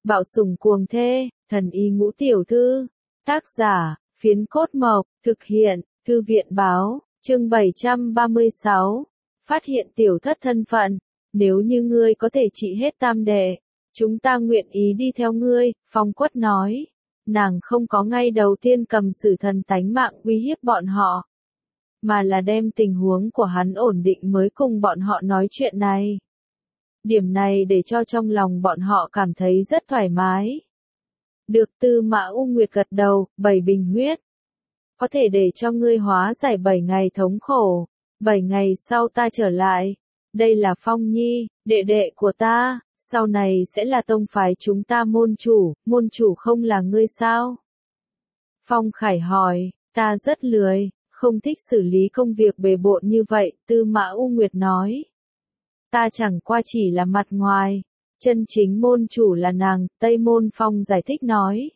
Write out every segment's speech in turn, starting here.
Bạo sủng cuồng thê, thần y ngũ tiểu thư. Tác giả, Phiến Cốt Mộc, thực hiện, Thư viện báo, chương 736. Phát hiện tiểu thất thân phận, nếu như ngươi có thể trị hết tam đệ, chúng ta nguyện ý đi theo ngươi, Phong Quất nói. Nàng không có ngay đầu tiên cầm Sử Thần tánh mạng uy hiếp bọn họ, mà là đem tình huống của hắn ổn định mới cùng bọn họ nói chuyện này. Điểm này để cho trong lòng bọn họ cảm thấy rất thoải mái. Được, Tư Mã U Nguyệt gật đầu, 7 bình huyết. Có thể để cho ngươi hóa giải 7 ngày thống khổ, 7 ngày sau ta trở lại. Đây là Phong Nhi, đệ đệ của ta, sau này sẽ là tông phái chúng ta môn chủ không là ngươi sao? Phong Khải hỏi, ta rất lười, không thích xử lý công việc bề bộn như vậy, Tư Mã U Nguyệt nói. Ta chẳng qua chỉ là mặt ngoài, chân chính môn chủ là nàng, Tây Môn Phong giải thích nói.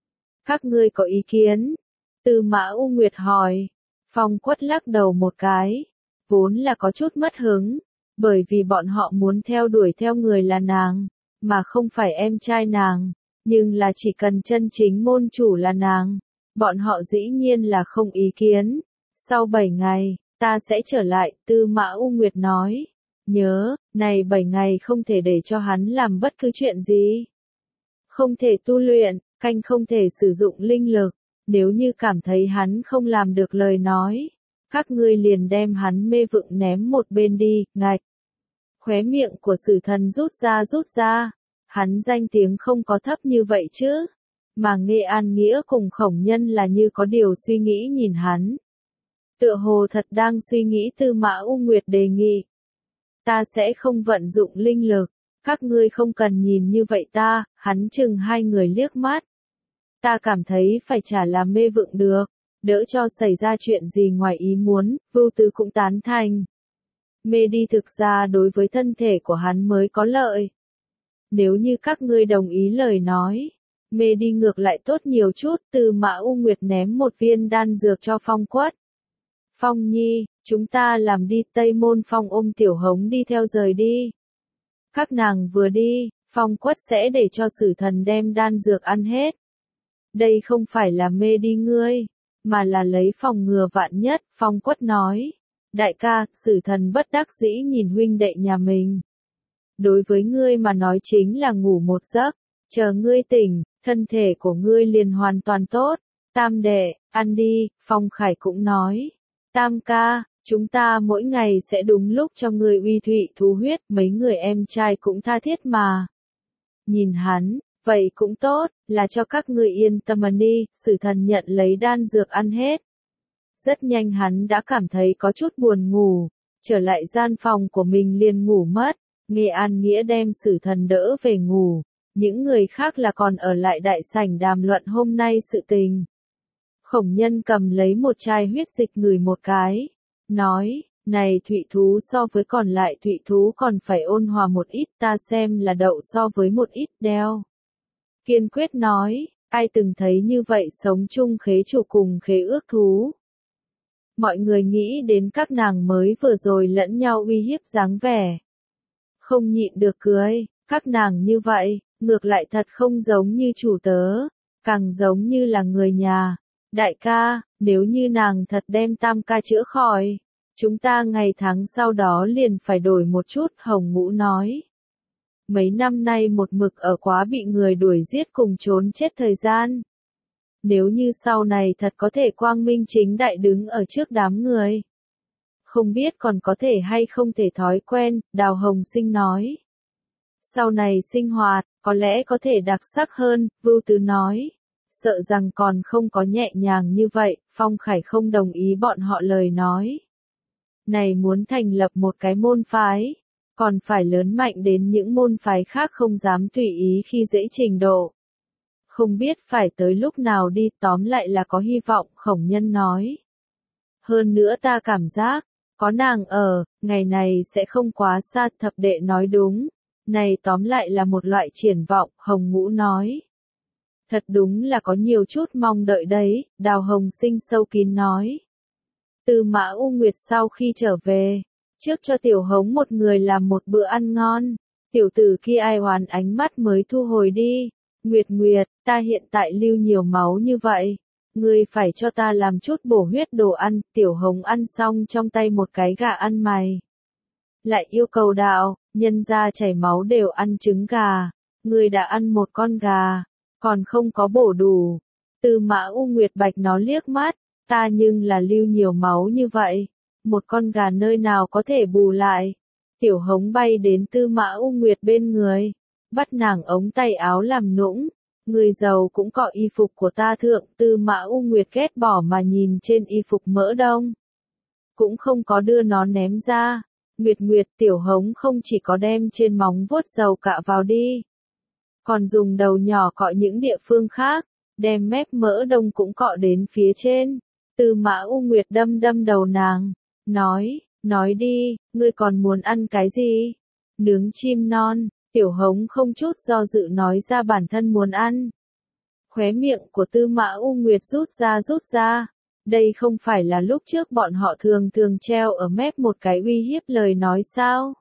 Các ngươi có ý kiến? Tư Mã U Nguyệt hỏi. Phong Quất lắc đầu một cái, vốn là có chút mất hứng, bởi vì bọn họ muốn theo đuổi theo người là nàng, mà không phải em trai nàng, nhưng là chỉ cần chân chính môn chủ là nàng, bọn họ dĩ nhiên là không ý kiến. Sau 7 ngày, ta sẽ trở lại, Tư Mã U Nguyệt nói. Nhớ, này 7 ngày không thể để cho hắn làm bất cứ chuyện gì. Không thể tu luyện, canh không thể sử dụng linh lực, nếu như cảm thấy hắn không làm được lời nói, các ngươi liền đem hắn mê vựng ném một bên đi, ngạch. Khóe miệng của Sử Thần rút ra, hắn danh tiếng không có thấp như vậy chứ, mà Nghệ An Nghĩa cùng Khổng Nhân là như có điều suy nghĩ nhìn hắn. Tựa hồ thật đang suy nghĩ Tư Mã U Nguyệt đề nghị. Ta sẽ không vận dụng linh lực, các ngươi không cần nhìn như vậy ta, hắn chừng hai người liếc mắt. Ta cảm thấy phải trả là mê vựng được, đỡ cho xảy ra chuyện gì ngoài ý muốn, Vưu Tư cũng tán thành. Mê đi thực ra đối với thân thể của hắn mới có lợi. Nếu như các ngươi đồng ý lời nói, mê đi ngược lại tốt nhiều chút, Tư Mã U Nguyệt ném một viên đan dược cho Phong Quất. Phong Nhi, chúng ta làm đi, Tây Môn Phong ôm Tiểu Hống đi theo rời đi. Các nàng vừa đi, Phong Quất sẽ để cho Sử Thần đem đan dược ăn hết. Đây không phải là mê đi ngươi, mà là lấy phòng ngừa vạn nhất, Phong Quất nói. Đại ca, Sử Thần bất đắc dĩ nhìn huynh đệ nhà mình. Đối với ngươi mà nói chính là ngủ một giấc, chờ ngươi tỉnh, thân thể của ngươi liền hoàn toàn tốt. Tam đệ, ăn đi, Phong Khải cũng nói. Tam ca, chúng ta mỗi ngày sẽ đúng lúc cho ngươi uy thụy thú huyết, mấy người em trai cũng tha thiết mà. Nhìn hắn, vậy cũng tốt, là cho các ngươi yên tâm đi, Sử Thần nhận lấy đan dược ăn hết. Rất nhanh hắn đã cảm thấy có chút buồn ngủ, trở lại gian phòng của mình liền ngủ mất. Nghệ An Nghĩa đem Sử Thần đỡ về ngủ, những người khác là còn ở lại đại sảnh đàm luận hôm nay sự tình. Khổng Nhân cầm lấy một chai huyết dịch ngửi một cái, nói, này thụy thú so với còn lại thụy thú còn phải ôn hòa một ít, ta xem là đậu so với một ít đeo. Kiên quyết nói, ai từng thấy như vậy sống chung khế chủ cùng khế ước thú. Mọi người nghĩ đến các nàng mới vừa rồi lẫn nhau uy hiếp dáng vẻ. Không nhịn được cười, các nàng như vậy, ngược lại thật không giống như chủ tớ, càng giống như là người nhà. Đại ca, nếu như nàng thật đem Tam ca chữa khỏi, chúng ta ngày tháng sau đó liền phải đổi một chút, Hồng Ngũ nói. Mấy năm nay một mực ở quá bị người đuổi giết cùng trốn chết thời gian. Nếu như sau này thật có thể quang minh chính đại đứng ở trước đám người. Không biết còn có thể hay không thể thói quen, Đào Hồng Sinh nói. Sau này sinh hoạt, có lẽ có thể đặc sắc hơn, Vưu Tư nói. Sợ rằng còn không có nhẹ nhàng như vậy, Phong Khải không đồng ý bọn họ lời nói. Này muốn thành lập một cái môn phái, còn phải lớn mạnh đến những môn phái khác không dám tùy ý khi dễ trình độ. Không biết phải tới lúc nào đi, tóm lại là có hy vọng, Khổng Nhân nói. Hơn nữa ta cảm giác, có nàng ở, ngày này sẽ không quá xa, thập đệ nói đúng. Này tóm lại là một loại triển vọng, Hồng Ngũ nói. Thật đúng là có nhiều chút mong đợi đấy, Đào Hồng Sinh sâu kín nói. Tư Mã U Nguyệt sau khi trở về, trước cho Tiểu Hống một người làm một bữa ăn ngon, tiểu tử kia ai oán ánh mắt mới thu hồi đi, Nguyệt Nguyệt, ta hiện tại lưu nhiều máu như vậy. Ngươi phải cho ta làm chút bổ huyết đồ ăn. Tiểu Hồng ăn xong trong tay một cái gà ăn mày. Lại yêu cầu đạo, nhân ra chảy máu đều ăn trứng gà. Ngươi đã ăn một con gà, còn không có bổ đủ. Tư Mã U Nguyệt bạch nó liếc mắt, ta nhưng là lưu nhiều máu như vậy. Một con gà nơi nào có thể bù lại. Tiểu Hồng bay đến Tư Mã U Nguyệt bên người, bắt nàng ống tay áo làm nũng. Người giàu cũng cọ y phục của ta thượng. Tư Mã U Nguyệt ghét bỏ mà nhìn trên y phục mỡ đông. Cũng không có đưa nó ném ra. Nguyệt Nguyệt, Tiểu Hồng không chỉ có đem trên móng vuốt dầu cạ vào đi, còn dùng đầu nhỏ cọ những địa phương khác, đem mép mỡ đông cũng cọ đến phía trên. Tư Mã U Nguyệt đâm đâm đầu nàng, nói đi, ngươi còn muốn ăn cái gì? Nướng chim non. Tiểu Hồng không chút do dự nói ra bản thân muốn ăn. Khóe miệng của Tư Mã U Nguyệt rút ra. Đây không phải là lúc trước bọn họ thường treo ở mép một cái uy hiếp lời nói sao?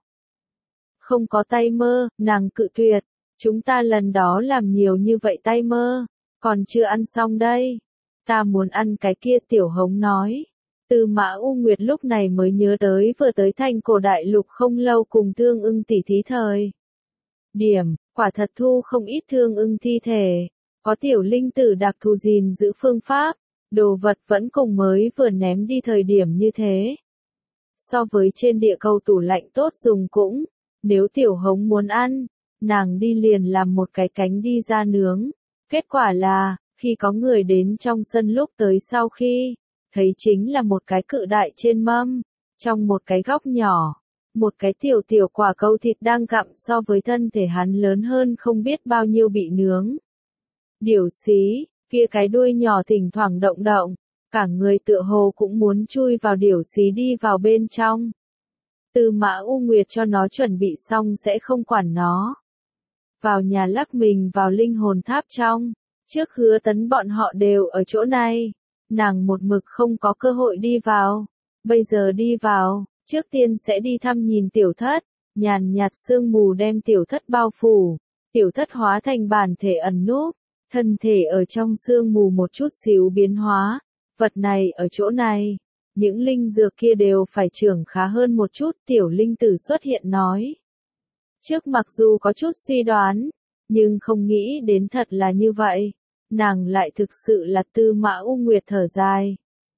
Không có tay mơ, nàng cự tuyệt. Chúng ta lần đó làm nhiều như vậy tay mơ, còn chưa ăn xong đây. Ta muốn ăn cái kia. Tiểu Hồng nói. Tư Mã U Nguyệt lúc này mới nhớ tới vừa tới Thành Cổ Đại Lục không lâu cùng Thương Ưng tỷ thí thời điểm, quả thật thu không ít Thương Ưng thi thể, có tiểu linh tử đặc thù gìn giữ phương pháp, đồ vật vẫn cùng mới vừa ném đi thời điểm như thế. So với trên địa cầu tủ lạnh tốt dùng cũng, nếu Tiểu Hồng muốn ăn, nàng đi liền làm một cái cánh đi ra nướng. Kết quả là, khi có người đến trong sân lúc tới sau khi, thấy chính là một cái cự đại trên mâm, trong một cái góc nhỏ, một cái tiểu quả câu thịt đang gặm so với thân thể hắn lớn hơn không biết bao nhiêu bị nướng. Điểu xí, kia cái đuôi nhỏ thỉnh thoảng động động, cả người tựa hồ cũng muốn chui vào điểu xí đi vào bên trong. Tư Mã U Nguyệt cho nó chuẩn bị xong sẽ không quản nó. Vào nhà lắc mình vào linh hồn tháp trong, trước Hứa Tấn bọn họ đều ở chỗ này, nàng một mực không có cơ hội đi vào. Bây giờ đi vào, trước tiên sẽ đi thăm nhìn tiểu thất, nhàn nhạt sương mù đem tiểu thất bao phủ, tiểu thất hóa thành bản thể ẩn núp, thân thể ở trong sương mù một chút xíu biến hóa, vật này ở chỗ này, những linh dược kia đều phải trưởng khá hơn một chút. Tiểu linh tử xuất hiện nói. Trước mặc dù có chút suy đoán, nhưng không nghĩ đến thật là như vậy, nàng lại thực sự là. Tư Mã U Nguyệt thở dài.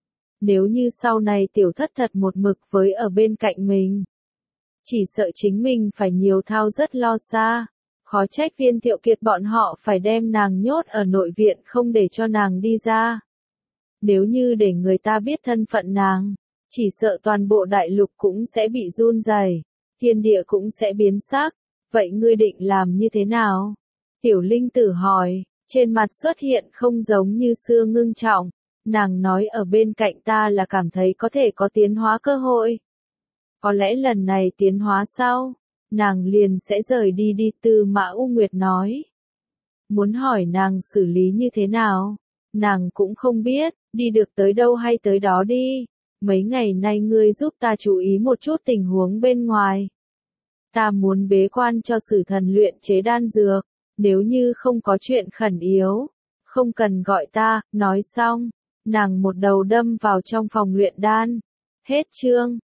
Nếu như sau này tiểu thất thật một mực với ở bên cạnh mình, chỉ sợ chính mình phải nhiều thao rất lo xa, khó trách Viên Thiệu Kiệt bọn họ phải đem nàng nhốt ở nội viện không để cho nàng đi ra. Nếu như để người ta biết thân phận nàng, chỉ sợ toàn bộ đại lục cũng sẽ bị run rẩy, thiên địa cũng sẽ biến sắc. Vậy ngươi định làm như thế nào? Tiểu linh tử hỏi, trên mặt xuất hiện không giống như xưa ngưng trọng. Nàng nói ở bên cạnh ta là cảm thấy có thể có tiến hóa cơ hội. Có lẽ lần này tiến hóa sau, nàng liền sẽ rời đi. Tư Mã U Nguyệt nói. Muốn hỏi nàng xử lý như thế nào? Nàng cũng không biết, đi được tới đâu hay tới đó đi. Mấy ngày nay ngươi giúp ta chú ý một chút tình huống bên ngoài. Ta muốn bế quan cho Sử Thần luyện chế đan dược, nếu như không có chuyện khẩn yếu, không cần gọi ta. Nói xong, nàng một đầu đâm vào trong phòng luyện đan. Hết chương.